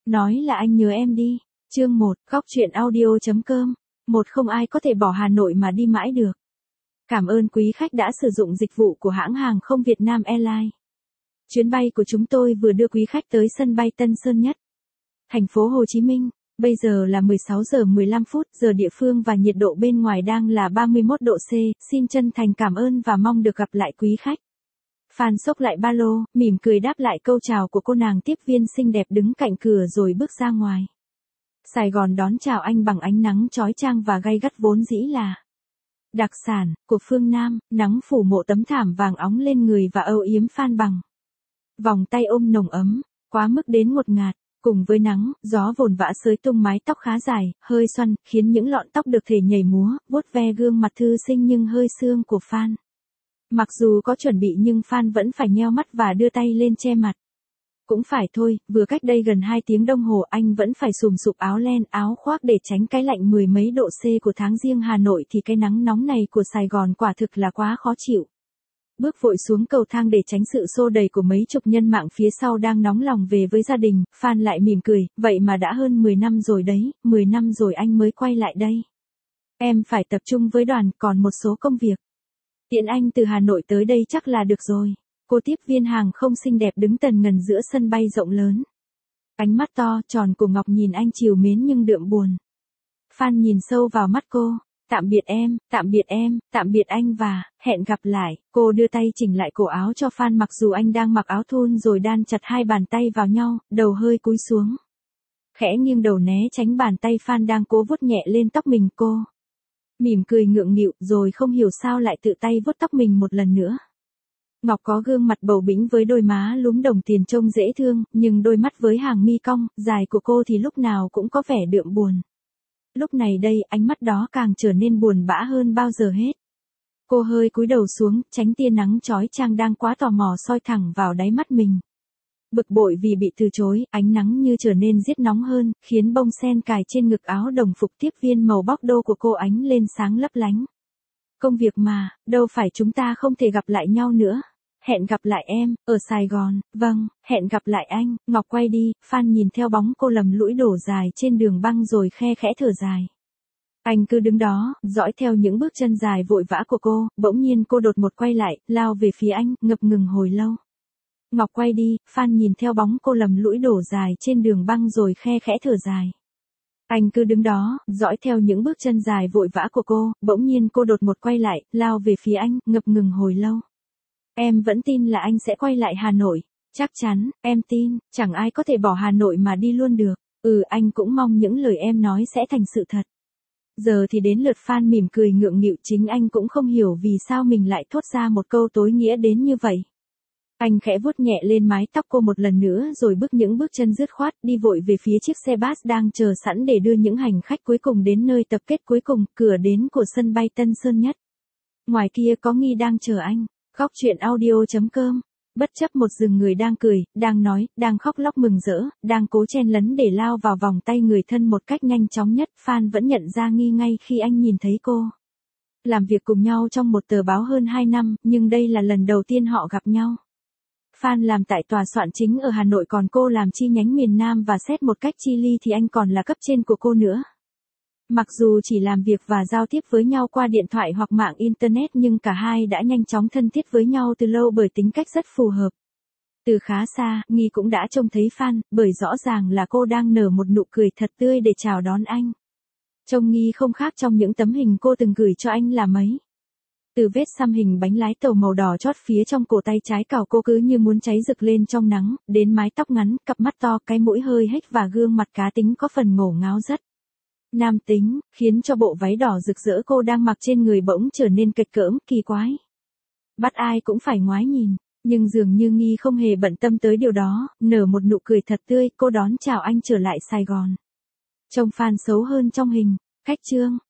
Nói là anh nhớ em đi. Chương 1, góc truyện audio.com. Một, không ai có thể bỏ Hà Nội mà đi mãi được. Cảm ơn quý khách đã sử dụng dịch vụ của hãng hàng không Việt Nam Airlines. Chuyến bay của chúng tôi vừa đưa quý khách tới sân bay Tân Sơn Nhất, thành phố Hồ Chí Minh. Bây giờ là 16 giờ 15 phút giờ địa phương và nhiệt độ bên ngoài đang là 31 độ C. Xin chân thành cảm ơn và mong được gặp lại quý khách. Phan xốc lại ba lô, mỉm cười đáp lại câu chào của cô nàng tiếp viên xinh đẹp đứng cạnh cửa rồi bước ra ngoài. Sài Gòn đón chào anh bằng ánh nắng chói chang và gay gắt vốn dĩ là đặc sản của phương Nam, nắng phủ mộ tấm thảm vàng óng lên người và âu yếm Phan bằng vòng tay ôm nồng ấm, quá mức đến ngột ngạt. Cùng với nắng, gió vồn vã xới tung mái tóc khá dài, hơi xoăn, khiến những lọn tóc được thể nhảy múa, vuốt ve gương mặt thư sinh nhưng hơi sương của Phan. Mặc dù có chuẩn bị nhưng Phan vẫn phải nheo mắt và đưa tay lên che mặt. Cũng phải thôi, vừa cách đây gần 2 tiếng đồng hồ anh vẫn phải xùm xụp áo len áo khoác để tránh cái lạnh mười mấy độ C của tháng Giêng Hà Nội thì cái nắng nóng này của Sài Gòn quả thực là quá khó chịu. Bước vội xuống cầu thang để tránh sự xô đẩy của mấy chục nhân mạng phía sau đang nóng lòng về với gia đình, Phan lại mỉm cười, vậy mà đã hơn 10 năm rồi đấy, 10 năm rồi anh mới quay lại đây. Em phải tập trung với đoàn, còn một số công việc. Tiện anh từ Hà Nội tới đây chắc là được rồi. Cô tiếp viên hàng không xinh đẹp đứng tần ngần giữa sân bay rộng lớn. Ánh mắt to, tròn của Ngọc nhìn anh trìu mến nhưng đượm buồn. Phan nhìn sâu vào mắt cô. Tạm biệt em, tạm biệt em, tạm biệt anh và hẹn gặp lại. Cô đưa tay chỉnh lại cổ áo cho Phan mặc dù anh đang mặc áo thun rồi đan chặt hai bàn tay vào nhau, đầu hơi cúi xuống. Khẽ nghiêng đầu né tránh bàn tay Phan đang cố vuốt nhẹ lên tóc mình cô. Mỉm cười ngượng nghịu rồi không hiểu sao lại tự tay vuốt tóc mình một lần nữa. Ngọc có gương mặt bầu bĩnh với đôi má lúm đồng tiền trông dễ thương, nhưng đôi mắt với hàng mi cong, dài của cô thì lúc nào cũng có vẻ đượm buồn. Lúc này đây, ánh mắt đó càng trở nên buồn bã hơn bao giờ hết. Cô hơi cúi đầu xuống, tránh tia nắng chói chang đang quá tò mò soi thẳng vào đáy mắt mình. Bực bội vì bị từ chối, ánh nắng như trở nên giết nóng hơn, khiến bông sen cài trên ngực áo đồng phục tiếp viên màu bóc đô của cô ánh lên sáng lấp lánh. Công việc mà, đâu phải chúng ta không thể gặp lại nhau nữa. Hẹn gặp lại em, ở Sài Gòn, vâng, hẹn gặp lại anh. Ngọc quay đi, Phan nhìn theo bóng cô lầm lũi đổ dài trên đường băng rồi khe khẽ thở dài. Anh cứ đứng đó, dõi theo những bước chân dài vội vã của cô, bỗng nhiên cô đột một quay lại, lao về phía anh, ngập ngừng hồi lâu. Ngọc quay đi, Phan nhìn theo bóng cô lầm lũi đổ dài trên đường băng rồi khe khẽ thở dài. Anh cứ đứng đó, dõi theo những bước chân dài vội vã của cô, bỗng nhiên cô đột một quay lại, lao về phía anh, ngập ngừng hồi lâu. Em vẫn tin là anh sẽ quay lại Hà Nội. Chắc chắn, em tin, chẳng ai có thể bỏ Hà Nội mà đi luôn được. Anh cũng mong những lời em nói sẽ thành sự thật. Giờ thì đến lượt Phan mỉm cười ngượng nghịu, chính anh cũng không hiểu vì sao mình lại thốt ra một câu tối nghĩa đến như vậy. Anh khẽ vuốt nhẹ lên mái tóc cô một lần nữa rồi bước những bước chân dứt khoát đi vội về phía chiếc xe bus đang chờ sẵn để đưa những hành khách cuối cùng đến nơi tập kết cuối cùng, cửa đến của sân bay Tân Sơn Nhất. Ngoài kia có Nghi đang chờ anh. Góc truyện audio.com. Bất chấp một rừng người đang cười, đang nói, đang khóc lóc mừng rỡ, đang cố chen lấn để lao vào vòng tay người thân một cách nhanh chóng nhất, Phan vẫn nhận ra Nghi ngay khi anh nhìn thấy cô. Làm việc cùng nhau trong một tờ báo hơn 2 năm, nhưng đây là lần đầu tiên họ gặp nhau. Phan làm tại tòa soạn chính ở Hà Nội còn cô làm chi nhánh miền Nam và xét một cách chi ly thì anh còn là cấp trên của cô nữa. Mặc dù chỉ làm việc và giao tiếp với nhau qua điện thoại hoặc mạng Internet nhưng cả hai đã nhanh chóng thân thiết với nhau từ lâu bởi tính cách rất phù hợp. Từ khá xa, Nghi cũng đã trông thấy Phan, bởi rõ ràng là cô đang nở một nụ cười thật tươi để chào đón anh. Trông Nghi không khác trong những tấm hình cô từng gửi cho anh là mấy. Từ vết xăm hình bánh lái tàu màu đỏ chót phía trong cổ tay trái cào cô cứ như muốn cháy rực lên trong nắng, đến mái tóc ngắn, cặp mắt to, cái mũi hơi hếch và gương mặt cá tính có phần ngổ ngáo rất nam tính, khiến cho bộ váy đỏ rực rỡ cô đang mặc trên người bỗng trở nên kịch cỡm, kỳ quái. Bắt ai cũng phải ngoái nhìn, nhưng dường như Nghi không hề bận tâm tới điều đó, nở một nụ cười thật tươi, cô đón chào anh trở lại Sài Gòn. Trông Phan xấu hơn trong hình, cách trương,